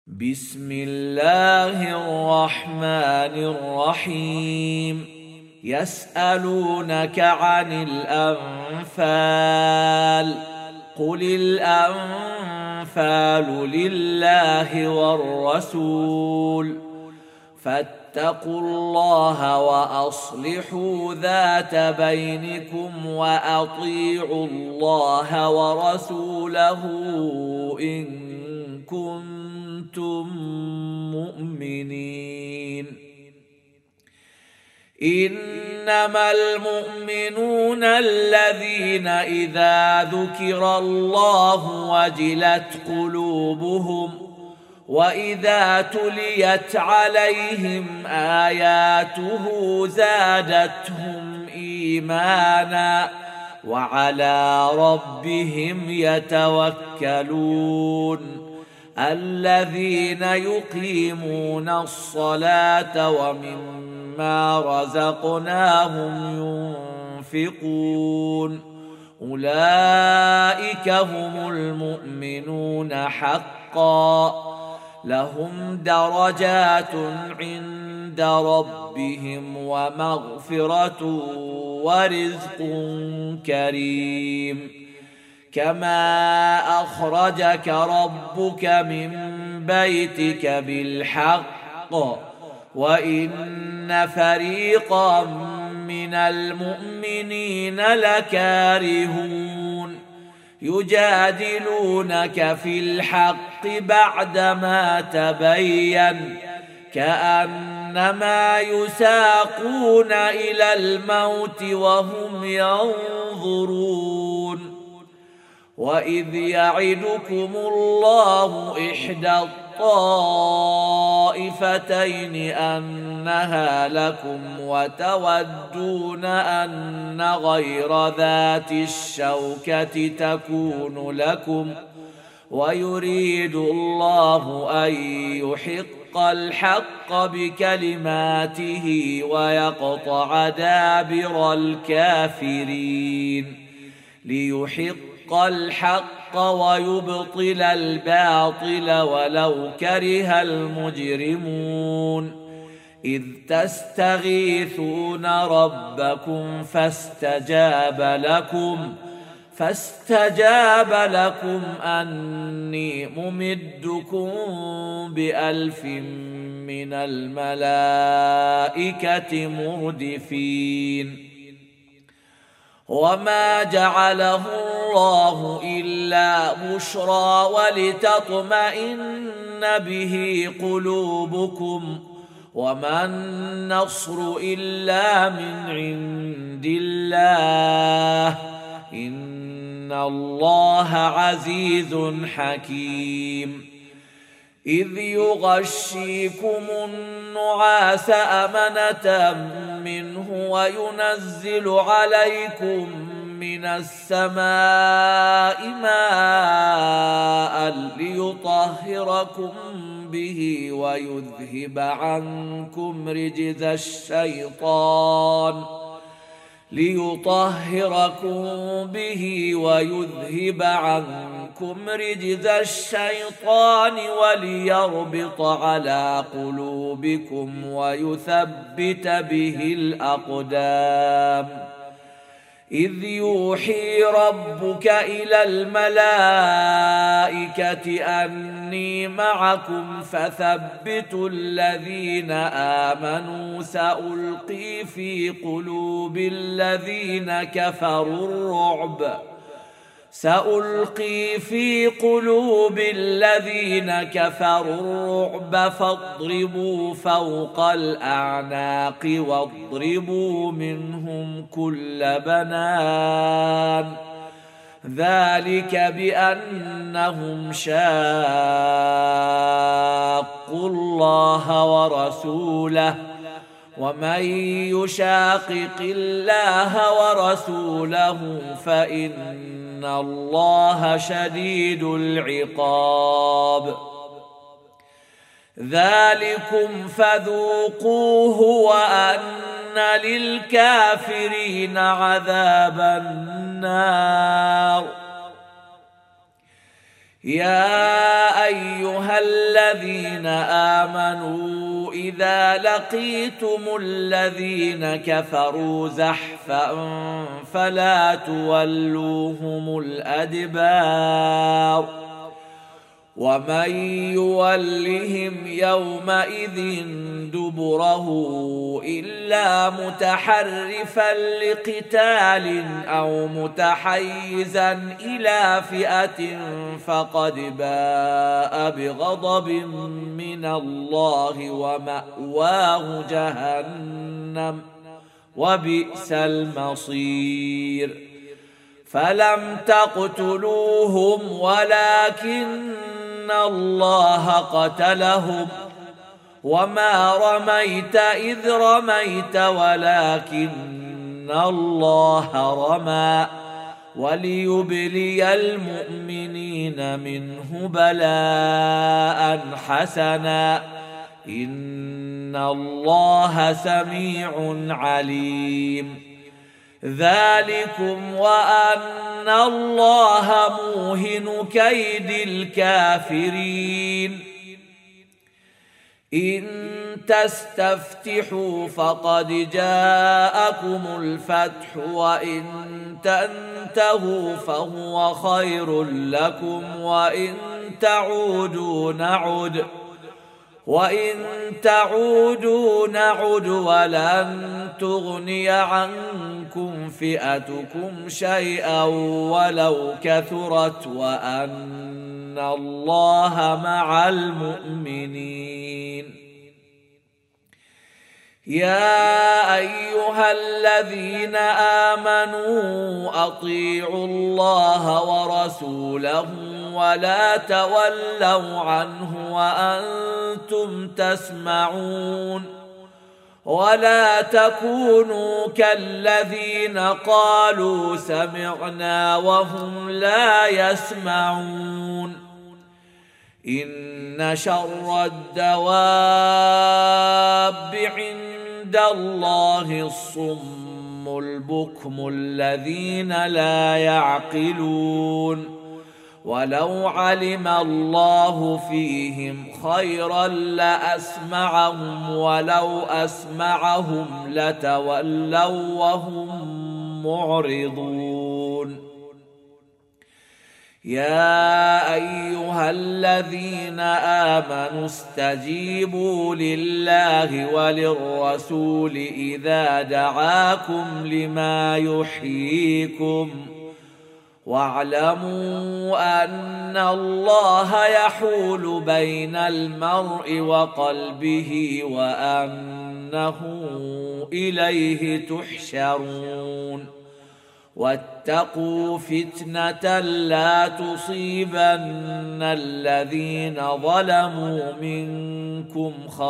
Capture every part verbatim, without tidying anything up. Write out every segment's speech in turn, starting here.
بسم الله الرحمن الرحيم. يسألونك عن الأنفال قل الأنفال لله والرسول فاتقوا الله وأصلحوا ذات بينكم وأطيعوا الله ورسوله إن كنتم مؤمنين. إنما المؤمنون الذين إذا ذكر الله وجلت قلوبهم وإذا تليت عليهم آياته زادتهم إيمانا وعلى ربهم يتوكلون. الذين يقيمون الصلاة ومما رزقناهم ينفقون أولئك هم المؤمنون حقا لهم درجات عند ربهم ومغفرة ورزق كريم. كما أخرجك ربك من بيتك بالحق وإن فريقا من المؤمنين لكارهون يجادلونك في الحق بعدما تبين كأنما يساقون إلى الموت وهم ينظرون. وإذ يعدكم الله إحدى الطائفتين أنها لكم وتودون أن غير ذات الشوكة تكون لكم ويريد الله أن يحق الحق بكلماته ويقطع دابر الكافرين ليحق الحق ويبطل الباطل ولو كره المجرمون. إذ تستغيثون ربكم فاستجاب لكم فاستجاب لكم أني ممدكم بألف من الملائكة مردفين. وما جعله الله إلا بشرى ولتطمئن به قلوبكم وما النصر إلا من عند الله إن الله عزيز حكيم. إذ يغشيكم النعاس أمنة منه وينزل عليكم من السماء ماء ليطهركم به ويذهب عنكم رجز الشيطان ليطهركم به ويذهب عنكم رجز الشيطان وليربط على قلوبكم ويثبت به الأقدام. إذ يوحي ربك إلى الملائكة أني معكم فثبتوا الذين آمنوا سألقي في قلوب الذين كفروا الرعب سألقي في قلوب الذين كفروا الرعب فاضربوا فوق الأعناق واضربوا منهم كل بنان ذلك بأنهم شاقوا الله ورسوله ومن يشاقق الله ورسوله فإن الله شديد العقاب. ذلكم فذوقوه وأن للكافرين عذاب النار. يا أيها الذين آمنوا إذا لقيتم الذين كفروا زحفا فلا تولوهم الأدبار ومن يولهم يومئذ دبره إلا متحرفا لقتال أو متحيزا إلى فئة فقد باء بغضب من الله ومأواه جهنم وبئس المصير فلم تقتلوهم ولكن الله قتلهم وما رميت إذ رميت ولكن الله رمى وليبلي المؤمنين منه بلاء حسنا إن الله سميع عليم ذلكم وأن الله موهن كيد الكافرين إن تستفتحوا فقد جاءكم الفتح وإن تنتهوا فهو خير لكم وإن تعودوا نعد وإن تعودوا نعد ولن تغني عنكم فئتكم شيئا ولو كثرت وأن الله مع المؤمنين يا أيها الذين آمنوا أطيعوا الله ورسوله ولا تولوا عنه وأنتم تسمعون ولا تكونوا كالذين قالوا سمعنا وهم لا يسمعون إن شر الدواب عند الله الصم البكم الذين لا يعقلون ولو علم الله فيهم خيرا لأسمعهم ولو أسمعهم لتولوا وهم معرضون يا أيها الذين آمنوا استجيبوا لله وللرسول إذا دعاكم لما يحييكم واعلموا أن الله يحول بين المرء وقلبه وأنه إليه تحشرون واتقوا فتنة لا تصيبن الذين ظلموا منكم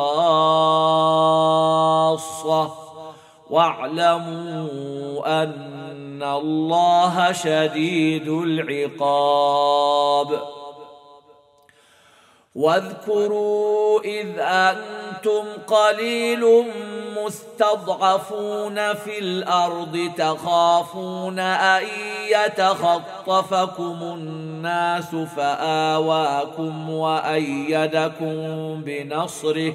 خاصة واعلموا أن الله شديد العقاب واذكروا إذ أنتم قليل مستضعفون في الأرض تخافون أن يتخطفكم الناس فآواكم وأيدكم بنصره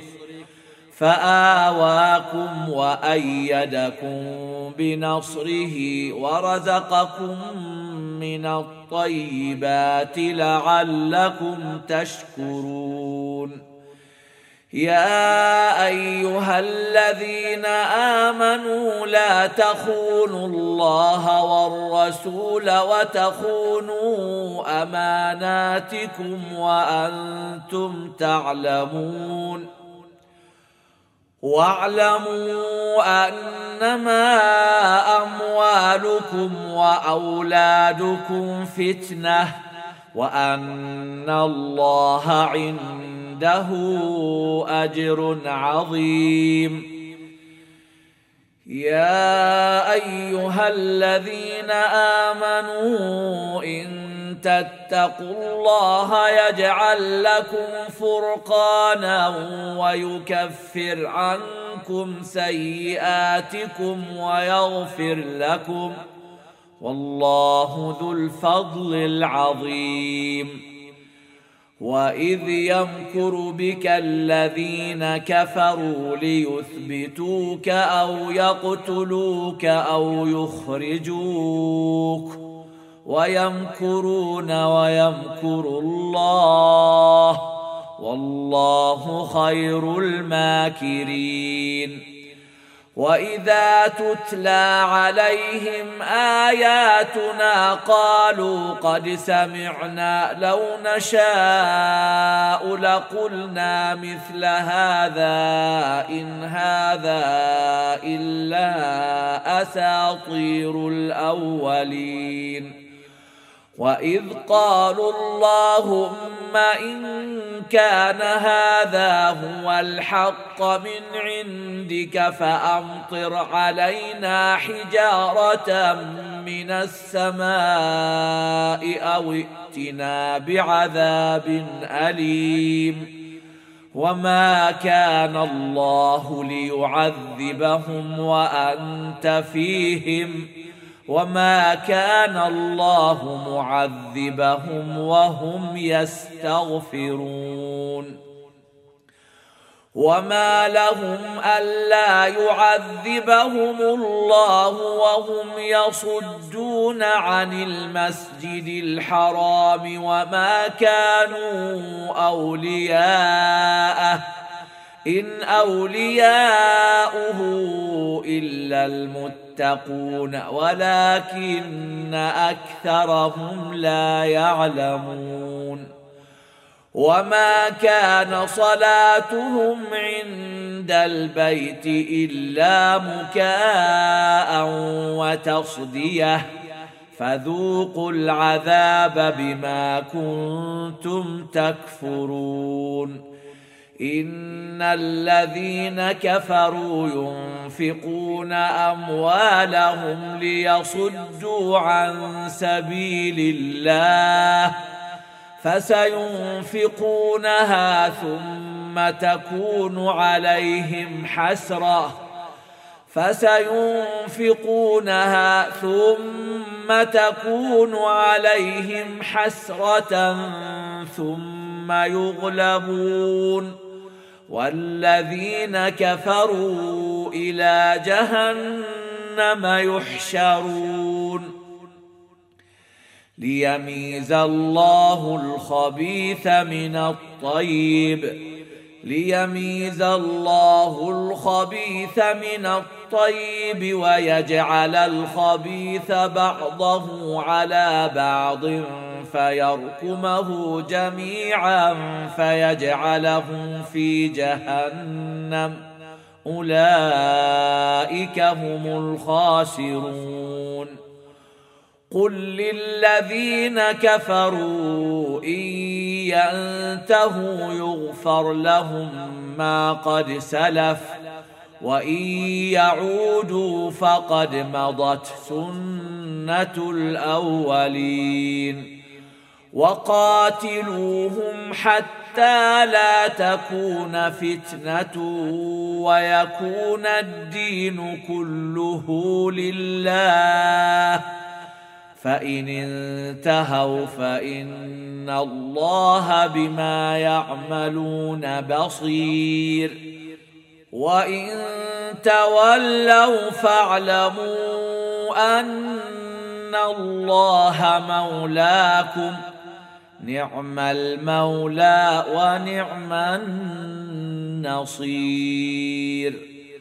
فآواكم وأيدكم بنصره ورزقكم من الطيبات لعلكم تشكرون يا أيها الذين آمنوا لا تخونوا الله والرسول وتخونوا أماناتكم وأنتم تعلمون واعلموا أنما أموالكم وأولادكم فتنة وأن الله عنده أجر عظيم يا أيها الذين آمنوا إن تتقوا الله يجعل لكم فرقانا ويكفر عنكم سيئاتكم ويغفر لكم والله ذو الفضل العظيم وإذ يمكر بك الذين كفروا ليثبتوك أو يقتلوك أو يخرجوك ويمكرون ويمكر الله والله خير الماكرين. وإذا تتلى عليهم آياتنا قالوا قد سمعنا لو نشاء لقلنا مثل هذا إن هذا إلا أساطير الأولين. وإذ قالوا اللهم إن كان هذا هو الحق من عندك فأمطر علينا حجارة من السماء أو ائتنا بعذاب أليم. وما كان الله ليعذبهم وأنت فيهم وما كان الله معذبهم وهم يستغفرون. وما لهم ألا يعذبهم الله وهم يصدون عن المسجد الحرام وما كانوا أولياءه إن أولياؤه إلا المتقون ولكن أكثرهم لا يعلمون. وما كان صلاتهم عند البيت إلا مكاء وتصدية فذوقوا العذاب بما كنتم تكفرون. إن الذين كفروا ينفقون أموالهم ليصدوا عن سبيل الله فسينفقونها ثم تكون عليهم حسرة فسينفقونها ثم تكون عليهم حسرة ثم يغلبون والذين كفروا إلى جهنم يحشرون. ليميز الله الخبيث من الطيب ليميز الله الخبيث من الطيب ويجعل الخبيث بعضه على بعض فيركمه جميعا فيجعله في جهنم أولئك هم الخاسرون. قل للذين كفروا إن ينتهوا يغفر لهم ما قد سلف وإن يعودوا فقد مضت سنة الأولين. وقاتلوهم حتى لا تكون فتنة ويكون الدين كله لله فإن انتهوا فإن الله بما يعملون بصير. وإن تولوا فاعلموا أن الله مولاكم نعم المولى ونعم النصير.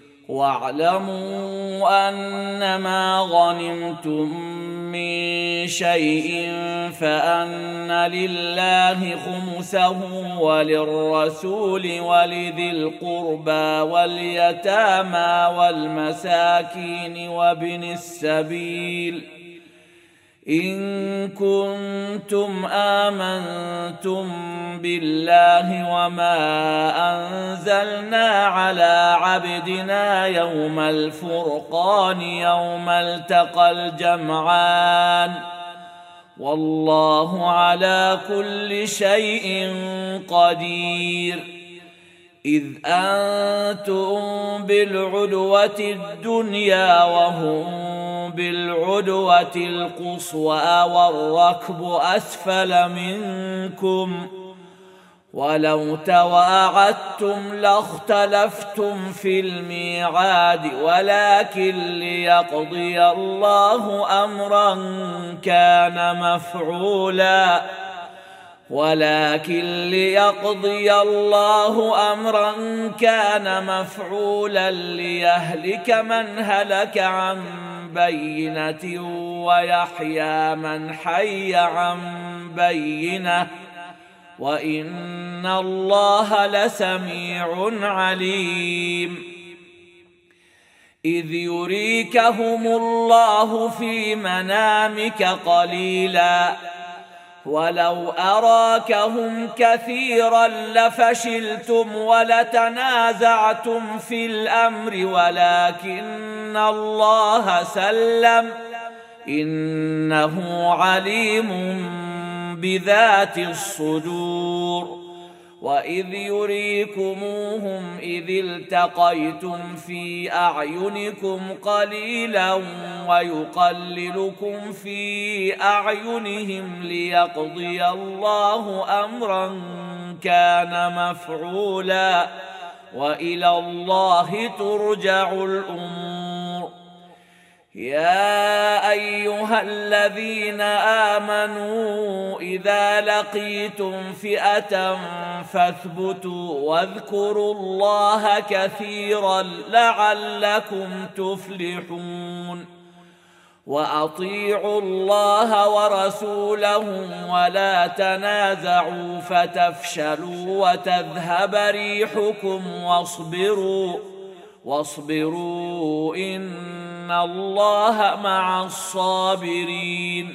واعلموا أنما غنمتم من شيء فأن لله خمسه وللرسول ولذي القربى واليتامى والمساكين وابن السبيل إن كنتم آمنتم بالله وما أنزلنا على عبدنا يوم الفرقان يوم التقى الجمعان والله على كل شيء قدير. إذ أنتم بالعدوة الدنيا وهم بالعدوة القصوى والركب أسفل منكم ولو تواعدتم لاختلفتم في الميعاد ولكن ليقضي الله أمرا كان مفعولا ولكن ليقضي الله أمرا كان مفعولا ليهلك من هلك عن بينة ويحيى من حي عن بينة وإن الله لسميع عليم. إذ يريكهم الله في منامك قليلا ولو أراكهم كثيرا لفشلتم ولتنازعتم في الأمر ولكن الله سلم إنه عليم بذات الصدور. وإذ يريكموهم إذ التقيتم في أعينكم قليلا ويقللكم في أعينهم ليقضي الله أمرا كان مفعولا وإلى الله ترجع الأمور. يا أيها الذين آمنوا إذا لقيتم فئة فاثبتوا واذكروا الله كثيرا لعلكم تفلحون. وأطيعوا الله ورسوله ولا تنازعوا فتفشلوا وتذهب ريحكم واصبروا واصبروا إن الله مع الصابرين.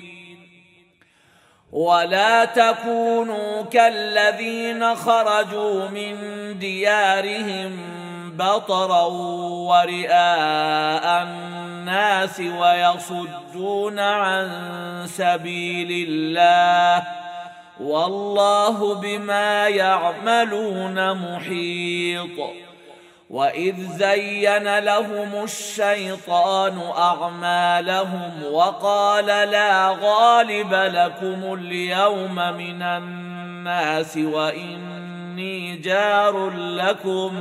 ولا تكونوا كالذين خرجوا من ديارهم بطرا ورئاء الناس ويصدون عن سبيل الله والله بما يعملون محيط. وإذ زين لهم الشيطان أعمالهم وقال لا غالب لكم اليوم من الناس وإني جار لكم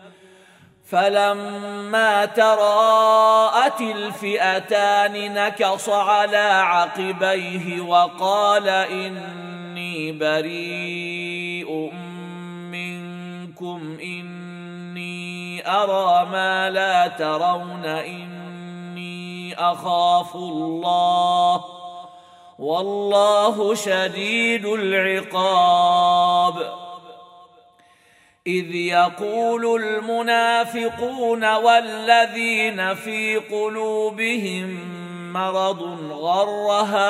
فلما تراءت الفئتان نكص على عقبيه وقال إني بريء منكم إني أرى ما لا ترون إني أخاف الله والله شديد العقاب. إذ يقول المنافقون والذين في قلوبهم مرض غر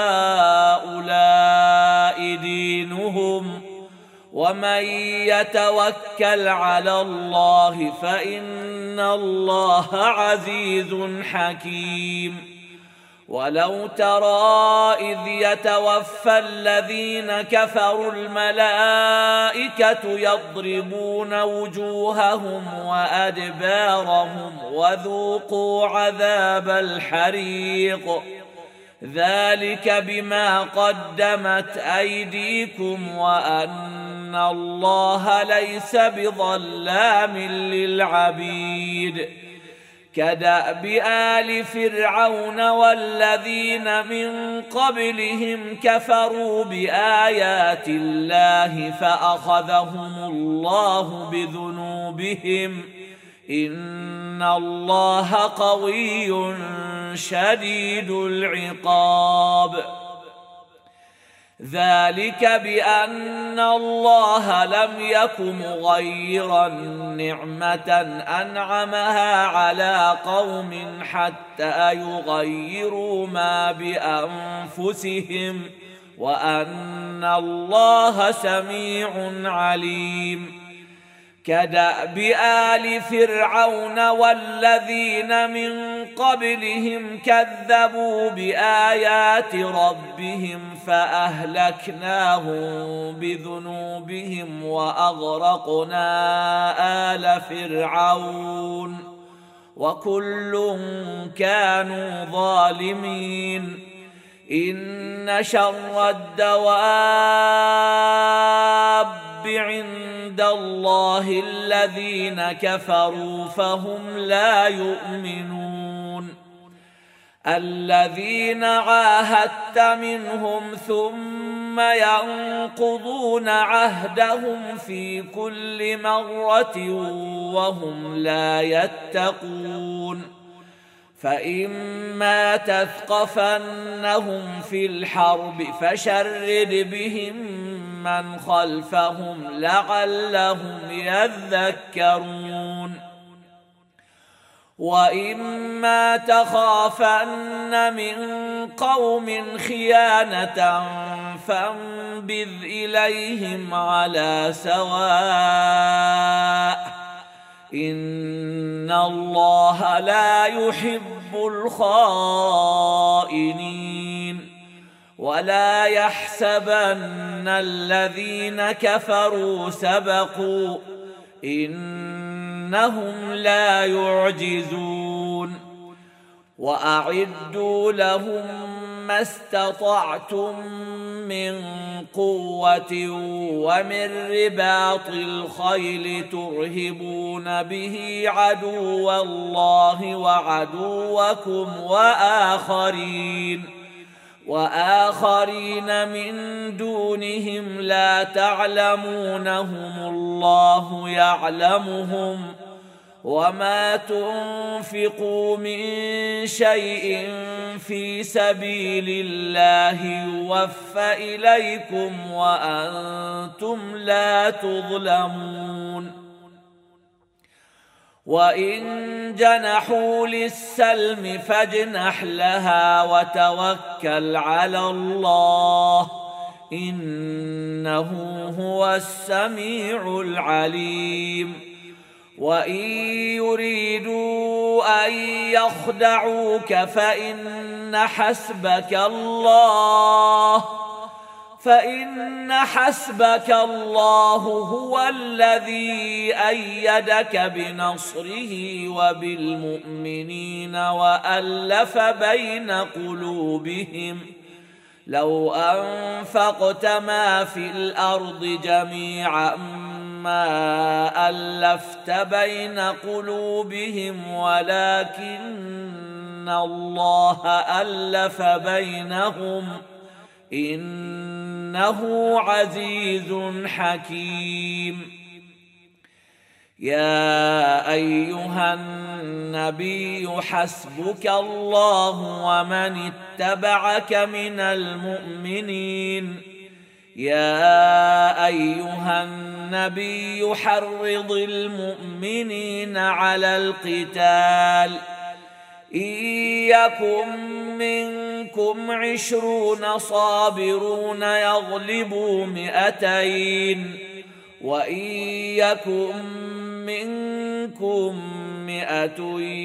هؤلاء دينهم ومن يتوكل على الله فإن الله عزيز حكيم. ولو ترى إذ يتوفى الذين كفروا الملائكة يضربون وجوههم وأدبارهم وذوقوا عذاب الحريق ذلك بما قدمت أيديكم وأن الله ليس بظلام للعبيد. كدأب آل فرعون والذين من قبلهم كفروا بآيات الله فأخذهم الله بذنوبهم إن الله قوي شديد العقاب. ذلك بأن الله لم يك مغيرا نعمة أنعمها على قوم حتى يغيروا ما بأنفسهم وأن الله سميع عليم. كدأب آل فرعون والذين من قبلهم كذبوا بآيات ربهم فأهلكناهم بذنوبهم وأغرقنا آل فرعون وكل كانوا ظالمين. إن شر الدواب عند الله الذين كفروا فهم لا يؤمنون الذين عاهدت منهم ثم ينقضون عهدهم في كل مرة وهم لا يتقون فإما تثقفنهم في الحرب فشرد بهم من خلفهم لعلهم يذكرون وإما تخافن من قوم خيانة فانبذ إليهم على سواء إن الله لا يحب الخائنين ولا يحسبن الذين كفروا سبقوا إنهم لا يعجزون وأعدوا لهم ما استطعتم من قوة ومن رباط الخيل ترهبون به عدو الله وعدوكم وآخرين وآخرين من دونهم لا تعلمونهم الله يعلمهم وما تنفقوا من شيء في سبيل الله يوفى إليكم وأنتم لا تظلمون وإن جنحوا للسلم فاجنح لها وتوكل على الله إنه هو السميع العليم وإن يريدوا أن يخدعوك فإن حسبك الله فإن حسبك الله هو الذي أيدك بنصره وبالمؤمنين وألف بين قلوبهم لو أنفقت ما في الأرض جميعا ما ألفت بين قلوبهم ولكن الله ألف بينهم إنه عزيز حكيم يا أيها النبي حسبك الله ومن اتبعك من المؤمنين يا أيها النبي حرض المؤمنين على القتال إن يكن منكم عشرون صابرون يغلبوا مئتين وإن يكن منكم مئة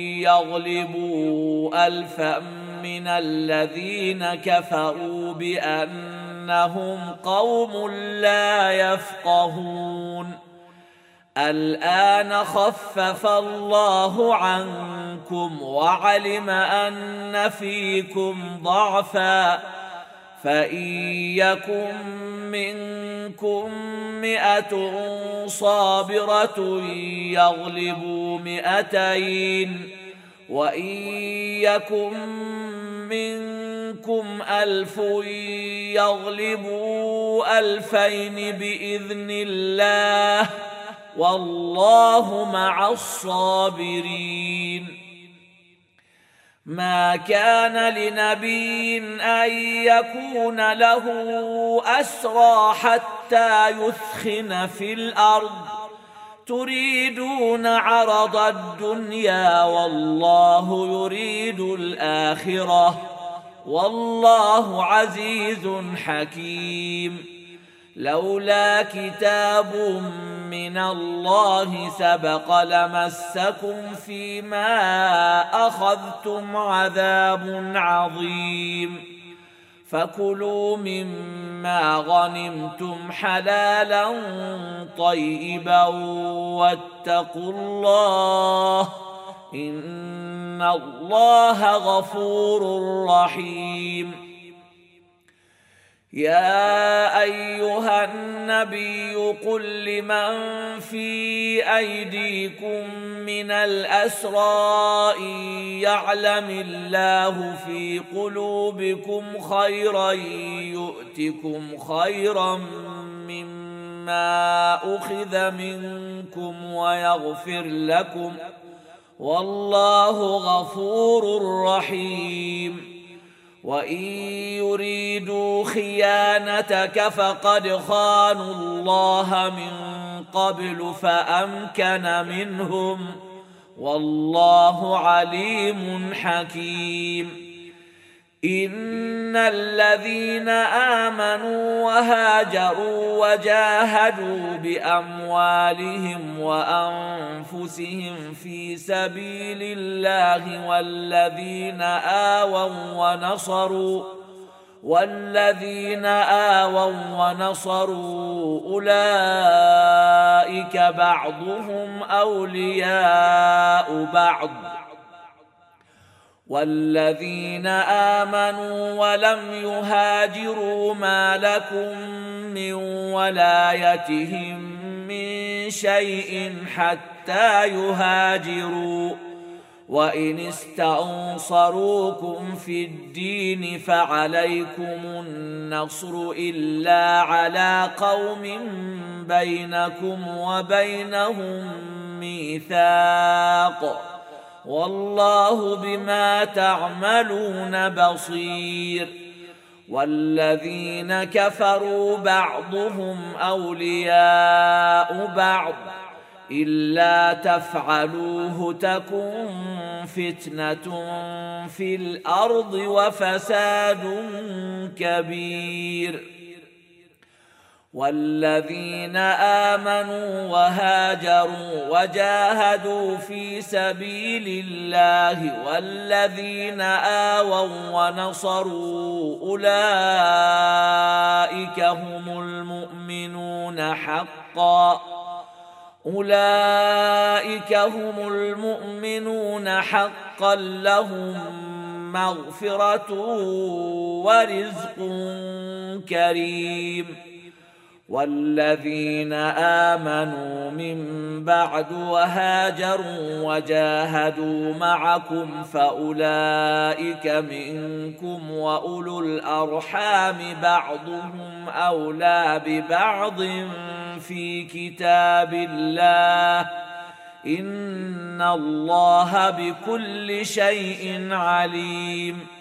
يغلبوا ألفا من الذين كفروا بأنهم قوم لا يفقهون الآن خفف الله عنكم وعلم أن فيكم ضعفا فإن يكن منكم مئة صابرة يغلبوا مئتين وإن يكن منكم ألف يغلبوا ألفين بإذن الله والله مع الصابرين ما كان لنبي أن يكون له أسرى حتى يثخن في الأرض تريدون عرض الدنيا والله يريد الآخرة والله عزيز حكيم لولا كتاب من الله سبق لمسكم فيما أخذتم عذاب عظيم فكلوا مما غنمتم حلالا طيبا واتقوا الله إن الله غفور رحيم يا أيها النبي قل لمن في أيديكم من الأسرى إن يعلم الله في قلوبكم خيرا يؤتكم خيرا مما أخذ منكم ويغفر لكم والله غفور رحيم. وإن يريدوا خيانتك فقد خانوا الله من قبل فأمكن منهم والله عليم حكيم. إن الذين آمنوا وهاجروا وجاهدوا بأموالهم وأنفسهم في سبيل الله والذين آووا ونصروا والذين آووا ونصروا أولئك بعضهم أولياء بعض والذين آمنوا ولم يهاجروا ما لكم من ولايتهم من شيء حتى يهاجروا وإن استنصروكم في الدين فعليكم النصر إلا على قوم بينكم وبينهم ميثاق والله بما تعملون بصير. والذين كفروا بعضهم أولياء بعض إلا تفعلوه تكن فتنة في الأرض وفساد كبير. والذين آمنوا وهاجروا وجاهدوا في سبيل الله والذين آووا ونصروا أولئك هم المؤمنون حقا أولئك هم المؤمنون حقا لهم مغفرة ورزق كريم. والذين آمنوا من بعد وهاجروا وجاهدوا معكم فأولئك منكم وأولو الأرحام بعضهم أولى ببعض في كتاب الله إن الله بكل شيء عليم.